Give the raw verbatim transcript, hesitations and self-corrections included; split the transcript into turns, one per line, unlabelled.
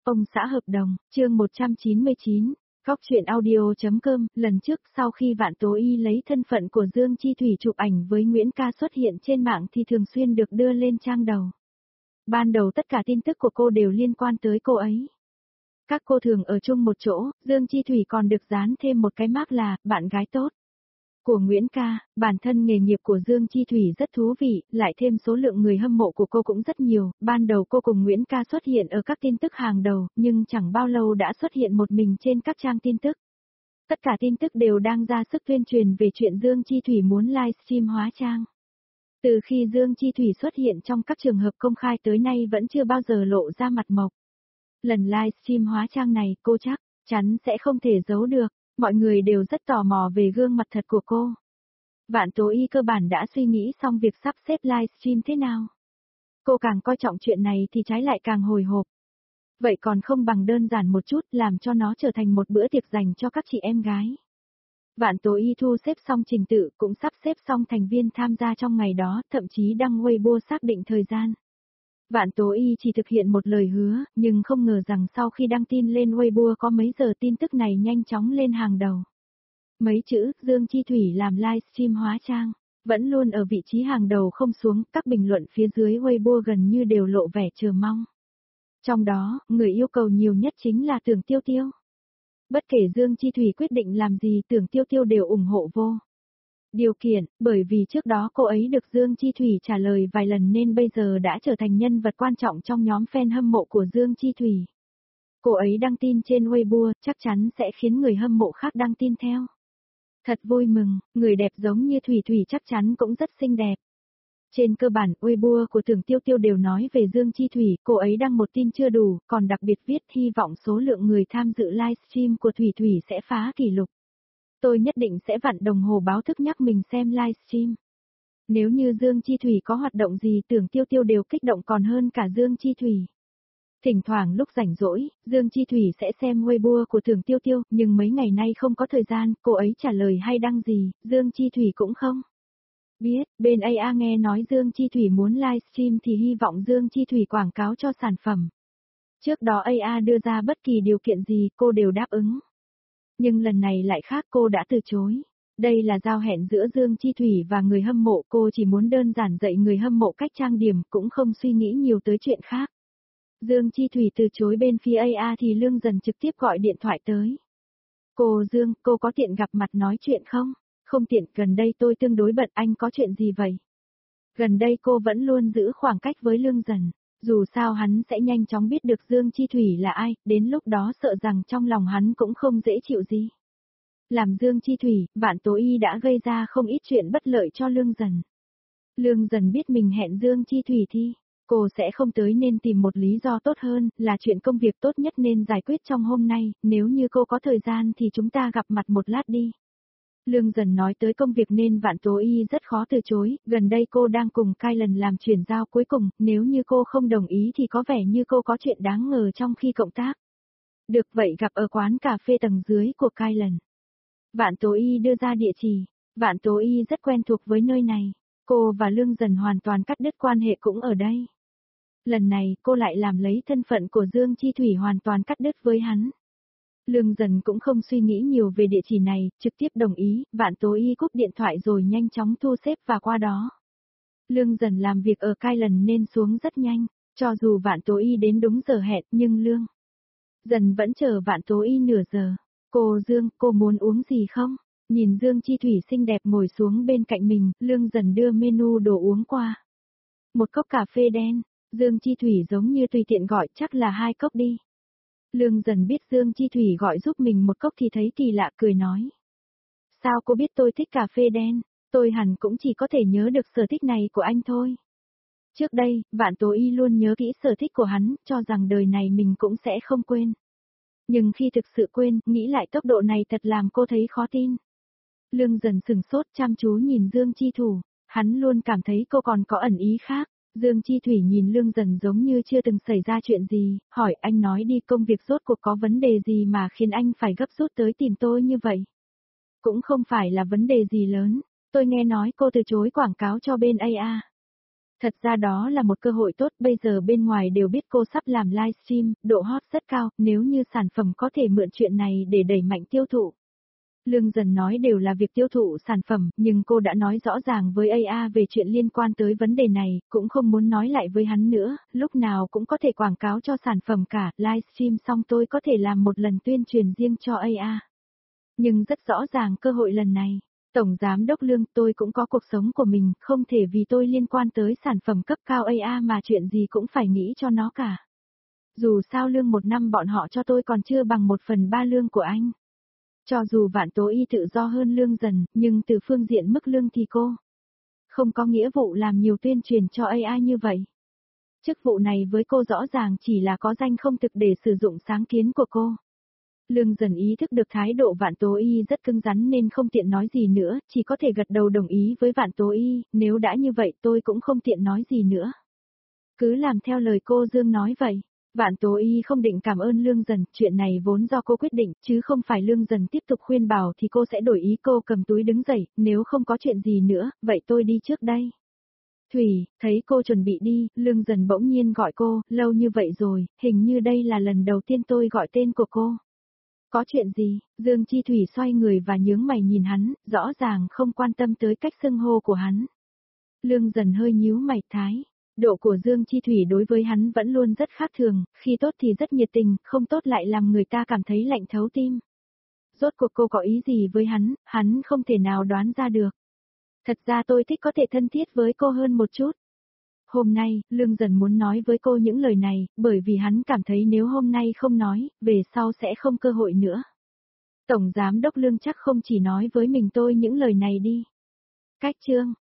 Ông xã hợp đồng, chương một trăm chín mươi chín, Góc truyện audio.com, lần trước sau khi Vạn Tố Y lấy thân phận của Dương Chi Thủy chụp ảnh với Nguyễn Ca xuất hiện trên mạng thì thường xuyên được đưa lên trang đầu. Ban đầu tất cả tin tức của cô đều liên quan tới cô ấy. Các cô thường ở chung một chỗ, Dương Chi Thủy còn được dán thêm một cái mác là, bạn gái tốt. Của Nguyễn Ca, bản thân nghề nghiệp của Dương Chi Thủy rất thú vị, lại thêm số lượng người hâm mộ của cô cũng rất nhiều, ban đầu cô cùng Nguyễn Ca xuất hiện ở các tin tức hàng đầu, nhưng chẳng bao lâu đã xuất hiện một mình trên các trang tin tức. Tất cả tin tức đều đang ra sức tuyên truyền về chuyện Dương Chi Thủy muốn livestream hóa trang. Từ khi Dương Chi Thủy xuất hiện trong các trường hợp công khai tới nay vẫn chưa bao giờ lộ ra mặt mộc. Lần livestream hóa trang này cô chắc chắn sẽ không thể giấu được. Mọi người đều rất tò mò về gương mặt thật của cô. Vạn Tố Y cơ bản đã suy nghĩ xong việc sắp xếp livestream thế nào. Cô càng coi trọng chuyện này thì trái lại càng hồi hộp. Vậy còn không bằng đơn giản một chút làm cho nó trở thành một bữa tiệc dành cho các chị em gái. Vạn Tố Y thu xếp xong trình tự cũng sắp xếp xong thành viên tham gia trong ngày đó, thậm chí đăng Weibo xác định thời gian. Vạn Tố Y chỉ thực hiện một lời hứa, nhưng không ngờ rằng sau khi đăng tin lên Weibo có mấy giờ tin tức này nhanh chóng lên hàng đầu. Mấy chữ, Dương Chi Thủy làm livestream hóa trang, vẫn luôn ở vị trí hàng đầu không xuống, các bình luận phía dưới Weibo gần như đều lộ vẻ chờ mong. Trong đó, người yêu cầu nhiều nhất chính là Tưởng Tiêu Tiêu. Bất kể Dương Chi Thủy quyết định làm gì Tưởng Tiêu Tiêu đều ủng hộ vô điều kiện, bởi vì trước đó cô ấy được Dương Chi Thủy trả lời vài lần nên bây giờ đã trở thành nhân vật quan trọng trong nhóm fan hâm mộ của Dương Chi Thủy. Cô ấy đăng tin trên Weibo chắc chắn sẽ khiến người hâm mộ khác đăng tin theo. Thật vui mừng, người đẹp giống như Thủy Thủy chắc chắn cũng rất xinh đẹp. Trên cơ bản, Weibo của Tưởng Tiêu Tiêu đều nói về Dương Chi Thủy, cô ấy đăng một tin chưa đủ, còn đặc biệt viết hy vọng số lượng người tham dự livestream của Thủy Thủy sẽ phá kỷ lục. Tôi nhất định sẽ vặn đồng hồ báo thức nhắc mình xem livestream. Nếu như Dương Chi Thủy có hoạt động gì Tưởng Tiêu Tiêu đều kích động còn hơn cả Dương Chi Thủy. Thỉnh thoảng lúc rảnh rỗi, Dương Chi Thủy sẽ xem Weibo của Tưởng Tiêu Tiêu, nhưng mấy ngày nay không có thời gian, cô ấy trả lời hay đăng gì, Dương Chi Thủy cũng không biết. Bên a a nghe nói Dương Chi Thủy muốn livestream thì hy vọng Dương Chi Thủy quảng cáo cho sản phẩm. Trước đó a a đưa ra bất kỳ điều kiện gì cô đều đáp ứng. Nhưng lần này lại khác, cô đã từ chối. Đây là giao hẹn giữa Dương Chi Thủy và người hâm mộ, cô chỉ muốn đơn giản dạy người hâm mộ cách trang điểm, cũng không suy nghĩ nhiều tới chuyện khác. Dương Chi Thủy từ chối bên phía a a thì Lương Dần trực tiếp gọi điện thoại tới. Cô Dương, cô có tiện gặp mặt nói chuyện không? Không tiện, gần đây tôi tương đối bận, anh có chuyện gì vậy? Gần đây cô vẫn luôn giữ khoảng cách với Lương Dần. Dù sao hắn sẽ nhanh chóng biết được Dương Chi Thủy là ai, đến lúc đó sợ rằng trong lòng hắn cũng không dễ chịu gì. Làm Dương Chi Thủy, Vạn Tố Y đã gây ra không ít chuyện bất lợi cho Lương Dần. Lương Dần biết mình hẹn Dương Chi Thủy thì cô sẽ không tới nên tìm một lý do tốt hơn, là chuyện công việc tốt nhất nên giải quyết trong hôm nay, nếu như cô có thời gian thì chúng ta gặp mặt một lát đi. Lương Dần nói tới công việc nên Vạn Tố Y rất khó từ chối, gần đây cô đang cùng Kylan làm chuyển giao cuối cùng, nếu như cô không đồng ý thì có vẻ như cô có chuyện đáng ngờ trong khi cộng tác. Được vậy gặp ở quán cà phê tầng dưới của Kylan. Vạn Tố Y đưa ra địa chỉ, Vạn Tố Y rất quen thuộc với nơi này, cô và Lương Dần hoàn toàn cắt đứt quan hệ cũng ở đây. Lần này cô lại làm lấy thân phận của Dương Chi Thủy hoàn toàn cắt đứt với hắn. Lương Dần cũng không suy nghĩ nhiều về địa chỉ này, trực tiếp đồng ý, Vạn Tố Y cúp điện thoại rồi nhanh chóng thu xếp và qua đó. Lương Dần làm việc ở Kylan nên xuống rất nhanh, cho dù Vạn Tố Y đến đúng giờ hẹn nhưng Lương Dần vẫn chờ Vạn Tố Y nửa giờ. Cô Dương, cô muốn uống gì không? Nhìn Dương Chi Thủy xinh đẹp ngồi xuống bên cạnh mình, Lương Dần đưa menu đồ uống qua. Một cốc cà phê đen, Dương Chi Thủy giống như tùy tiện gọi, chắc là hai cốc đi. Lương Dần biết Dương Chi Thủy gọi giúp mình một cốc thì thấy kỳ lạ, cười nói. Sao cô biết tôi thích cà phê đen? Tôi hẳn cũng chỉ có thể nhớ được sở thích này của anh thôi. Trước đây, Vạn Tố Y luôn nhớ kỹ sở thích của hắn, cho rằng đời này mình cũng sẽ không quên. Nhưng khi thực sự quên, nghĩ lại tốc độ này thật làm cô thấy khó tin. Lương Dần sừng sốt chăm chú nhìn Dương Chi Thủ, hắn luôn cảm thấy cô còn có ẩn ý khác. Dương Chi Thủy nhìn Lương Dần giống như chưa từng xảy ra chuyện gì, hỏi anh nói đi, công việc rốt cuộc có vấn đề gì mà khiến anh phải gấp rút tới tìm tôi như vậy? Cũng không phải là vấn đề gì lớn, tôi nghe nói cô từ chối quảng cáo cho bên a a. Thật ra đó là một cơ hội tốt, bây giờ bên ngoài đều biết cô sắp làm livestream, độ hot rất cao, nếu như sản phẩm có thể mượn chuyện này để đẩy mạnh tiêu thụ. Lương Dần nói đều là việc tiêu thụ sản phẩm, nhưng cô đã nói rõ ràng với a a về chuyện liên quan tới vấn đề này, cũng không muốn nói lại với hắn nữa, lúc nào cũng có thể quảng cáo cho sản phẩm cả, livestream xong tôi có thể làm một lần tuyên truyền riêng cho a a. Nhưng rất rõ ràng cơ hội lần này, Tổng Giám đốc Lương, tôi cũng có cuộc sống của mình, không thể vì tôi liên quan tới sản phẩm cấp cao a a mà chuyện gì cũng phải nghĩ cho nó cả. Dù sao lương một năm bọn họ cho tôi còn chưa bằng một phần ba lương của anh. Cho dù Vạn Tố Y tự do hơn Lương Dần, nhưng từ phương diện mức lương thì cô không có nghĩa vụ làm nhiều tuyên truyền cho a i như vậy. Chức vụ này với cô rõ ràng chỉ là có danh không thực để sử dụng sáng kiến của cô. Lương Dần ý thức được thái độ Vạn Tố Y rất cứng rắn nên không tiện nói gì nữa, chỉ có thể gật đầu đồng ý với Vạn Tố Y, nếu đã như vậy tôi cũng không tiện nói gì nữa. Cứ làm theo lời cô Dương nói vậy. Vạn Tố Y không định cảm ơn Lương Dần, chuyện này vốn do cô quyết định, chứ không phải Lương Dần tiếp tục khuyên bảo thì cô sẽ đổi ý. Cô cầm túi đứng dậy, nếu không có chuyện gì nữa, vậy tôi đi trước đây. Thủy, thấy cô chuẩn bị đi, Lương Dần bỗng nhiên gọi cô, lâu như vậy rồi, hình như đây là lần đầu tiên tôi gọi tên của cô. Có chuyện gì? Dương Chi Thủy xoay người và nhướng mày nhìn hắn, rõ ràng không quan tâm tới cách xưng hô của hắn. Lương Dần hơi nhíu mày thái. Độ của Dương Chi Thủy đối với hắn vẫn luôn rất khác thường, khi tốt thì rất nhiệt tình, không tốt lại làm người ta cảm thấy lạnh thấu tim. Rốt cuộc cô có ý gì với hắn, hắn không thể nào đoán ra được. Thật ra tôi thích có thể thân thiết với cô hơn một chút. Hôm nay, Lương Dần muốn nói với cô những lời này, bởi vì hắn cảm thấy nếu hôm nay không nói, về sau sẽ không cơ hội nữa. Tổng Giám đốc Lương chắc không chỉ nói với mình tôi những lời này đi. Cách chương